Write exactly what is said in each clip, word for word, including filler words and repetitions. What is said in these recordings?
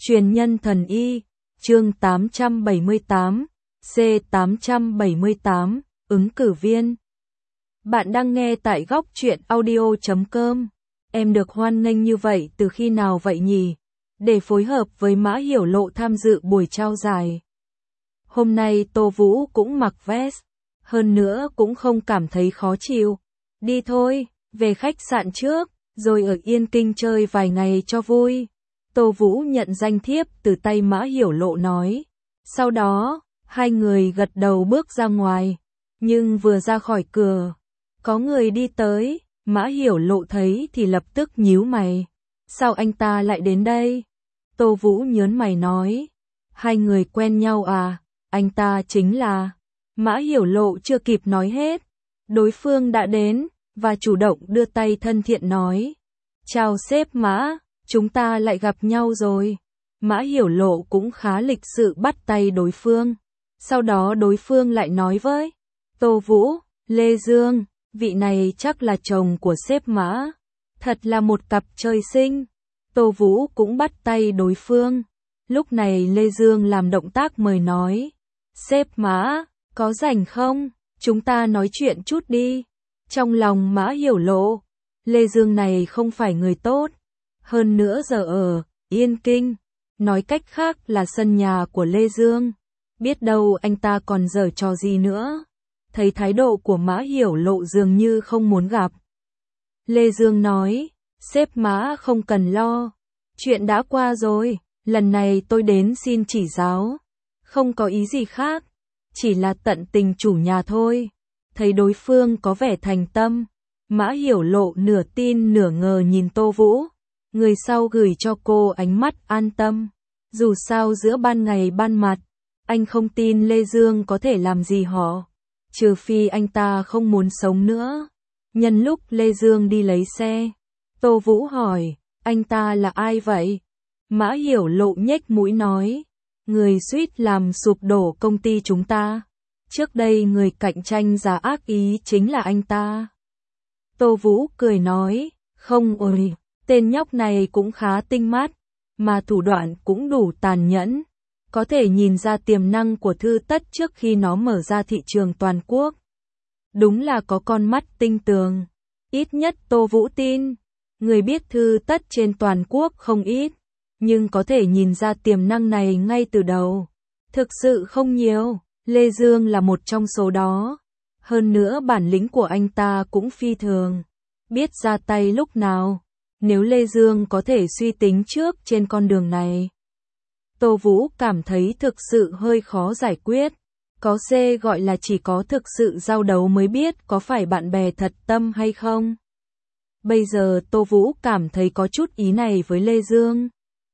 Truyền nhân thần y, chương tám trăm bảy mươi tám, C tám trăm bảy mươi tám, ứng cử viên. Bạn đang nghe tại góc truyện audio chấm com. Em được hoan nghênh như vậy từ khi nào vậy nhỉ? Để phối hợp với Mã Hiểu Lộ tham dự buổi trao giải. Hôm nay Tô Vũ cũng mặc vest, hơn nữa cũng không cảm thấy khó chịu. Đi thôi, về khách sạn trước, rồi ở Yên Kinh chơi vài ngày cho vui. Tô Vũ nhận danh thiếp từ tay Mã Hiểu Lộ nói. Sau đó, hai người gật đầu bước ra ngoài. Nhưng vừa ra khỏi cửa, có người đi tới, Mã Hiểu Lộ thấy thì lập tức nhíu mày. Sao anh ta lại đến đây? Tô Vũ nhớn mày nói. Hai người quen nhau à? Anh ta chính là... Mã Hiểu Lộ chưa kịp nói hết. Đối phương đã đến, và chủ động đưa tay thân thiện nói. Chào sếp Mã, chúng ta lại gặp nhau rồi. Mã Hiểu Lộ cũng khá lịch sự bắt tay đối phương. Sau đó đối phương lại nói với Tô Vũ, Lê Dương, vị này chắc là chồng của sếp Mã. Thật là một cặp trời sinh. Tô Vũ cũng bắt tay đối phương. Lúc này Lê Dương làm động tác mời nói. Sếp Mã, có rảnh không? Chúng ta nói chuyện chút đi. Trong lòng Mã Hiểu Lộ, Lê Dương này không phải người tốt. Hơn nữa giờ ở Yên Kinh, nói cách khác là sân nhà của Lê Dương. Biết đâu anh ta còn giở trò gì nữa. Thấy thái độ của Mã Hiểu Lộ dường như không muốn gặp. Lê Dương nói, sếp Mã không cần lo. Chuyện đã qua rồi, lần này tôi đến xin chỉ giáo. Không có ý gì khác, chỉ là tận tình chủ nhà thôi. Thấy đối phương có vẻ thành tâm, Mã Hiểu Lộ nửa tin nửa ngờ nhìn Tô Vũ. Người sau gửi cho cô ánh mắt an tâm. Dù sao giữa ban ngày ban mặt, anh không tin Lê Dương có thể làm gì họ. Trừ phi anh ta không muốn sống nữa. Nhân lúc Lê Dương đi lấy xe, Tô Vũ hỏi, anh ta là ai vậy? Mã Hiểu Lộ nhếch mũi nói, người suýt làm sụp đổ công ty chúng ta. Trước đây người cạnh tranh giả ác ý chính là anh ta. Tô Vũ cười nói, không ôi, tên nhóc này cũng khá tinh mắt, mà thủ đoạn cũng đủ tàn nhẫn. Có thể nhìn ra tiềm năng của Thư Tất trước khi nó mở ra thị trường toàn quốc. Đúng là có con mắt tinh tường. Ít nhất Tô Vũ tin, người biết Thư Tất trên toàn quốc không ít, nhưng có thể nhìn ra tiềm năng này ngay từ đầu. Thực sự không nhiều, Lê Dương là một trong số đó. Hơn nữa bản lĩnh của anh ta cũng phi thường, biết ra tay lúc nào. Nếu Lê Dương có thể suy tính trước trên con đường này, Tô Vũ cảm thấy thực sự hơi khó giải quyết. Có C gọi là chỉ có thực sự giao đấu mới biết có phải bạn bè thật tâm hay không. Bây giờ Tô Vũ cảm thấy có chút ý này với Lê Dương.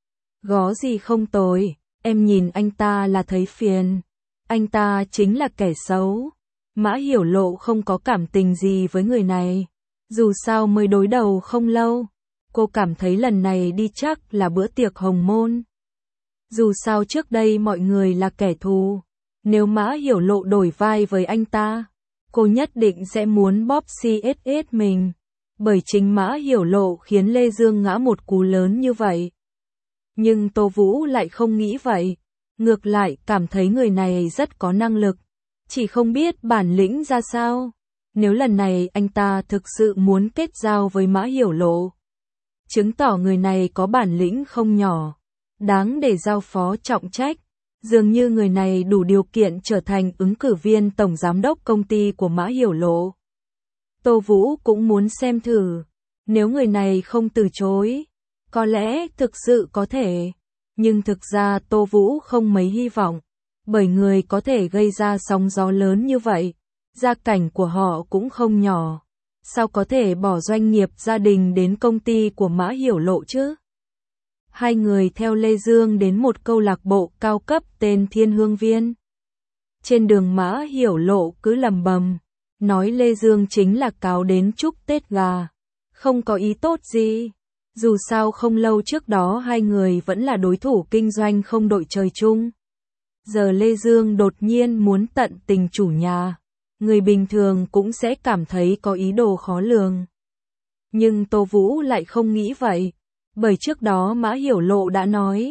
Gó gì không tồi, em nhìn anh ta là thấy phiền. Anh ta chính là kẻ xấu. Mã Hiểu Lộ không có cảm tình gì với người này. Dù sao mới đối đầu không lâu. Cô cảm thấy lần này đi chắc là bữa tiệc hồng môn. Dù sao trước đây mọi người là kẻ thù. Nếu Mã Hiểu Lộ đổi vai với anh ta, cô nhất định sẽ muốn bóp xê ét ét mình. Bởi chính Mã Hiểu Lộ khiến Lê Dương ngã một cú lớn như vậy. Nhưng Tô Vũ lại không nghĩ vậy. Ngược lại cảm thấy người này rất có năng lực. Chỉ không biết bản lĩnh ra sao. Nếu lần này anh ta thực sự muốn kết giao với Mã Hiểu Lộ, chứng tỏ người này có bản lĩnh không nhỏ, đáng để giao phó trọng trách. Dường như người này đủ điều kiện trở thành ứng cử viên tổng giám đốc công ty của Mã Hiểu Lộ. Tô Vũ cũng muốn xem thử. Nếu người này không từ chối, có lẽ thực sự có thể. Nhưng thực ra Tô Vũ không mấy hy vọng. Bởi người có thể gây ra sóng gió lớn như vậy, gia cảnh của họ cũng không nhỏ. Sao có thể bỏ doanh nghiệp gia đình đến công ty của Mã Hiểu Lộ chứ? Hai người theo Lê Dương đến một câu lạc bộ cao cấp tên Thiên Hương Viên. Trên đường Mã Hiểu Lộ cứ lầm bầm, nói Lê Dương chính là cáo đến chúc Tết gà. Không có ý tốt gì. Dù sao không lâu trước đó hai người vẫn là đối thủ kinh doanh không đội trời chung. Giờ Lê Dương đột nhiên muốn tận tình chủ nhà. Người bình thường cũng sẽ cảm thấy có ý đồ khó lường. Nhưng Tô Vũ lại không nghĩ vậy. Bởi trước đó Mã Hiểu Lộ đã nói,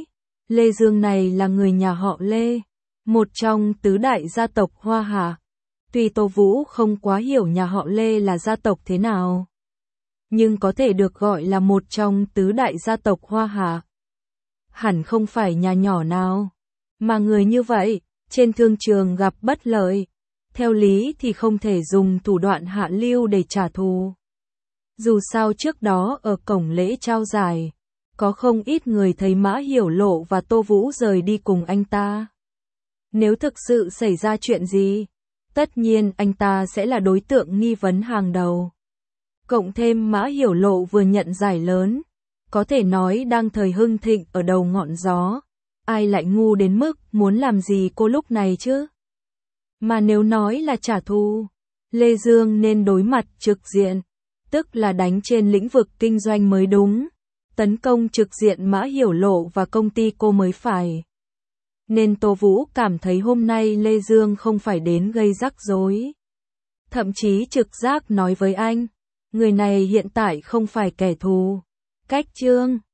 Lê Dương này là người nhà họ Lê, một trong tứ đại gia tộc Hoa Hạ. Tuy Tô Vũ không quá hiểu nhà họ Lê là gia tộc thế nào, nhưng có thể được gọi là một trong tứ đại gia tộc Hoa Hạ. Hẳn không phải nhà nhỏ nào, mà người như vậy, trên thương trường gặp bất lợi, theo lý thì không thể dùng thủ đoạn hạ lưu để trả thù. Dù sao trước đó ở cổng lễ trao giải, có không ít người thấy Mã Hiểu Lộ và Tô Vũ rời đi cùng anh ta. Nếu thực sự xảy ra chuyện gì, tất nhiên anh ta sẽ là đối tượng nghi vấn hàng đầu. Cộng thêm Mã Hiểu Lộ vừa nhận giải lớn, có thể nói đang thời hưng thịnh ở đầu ngọn gió. Ai lại ngu đến mức muốn làm gì cô lúc này chứ? Mà nếu nói là trả thù, Lê Dương nên đối mặt trực diện, tức là đánh trên lĩnh vực kinh doanh mới đúng. Tấn công trực diện Mã Hiểu Lộ và công ty cô mới phải. Nên Tô Vũ cảm thấy hôm nay Lê Dương không phải đến gây rắc rối. Thậm chí trực giác nói với anh, người này hiện tại không phải kẻ thù. Cách Trương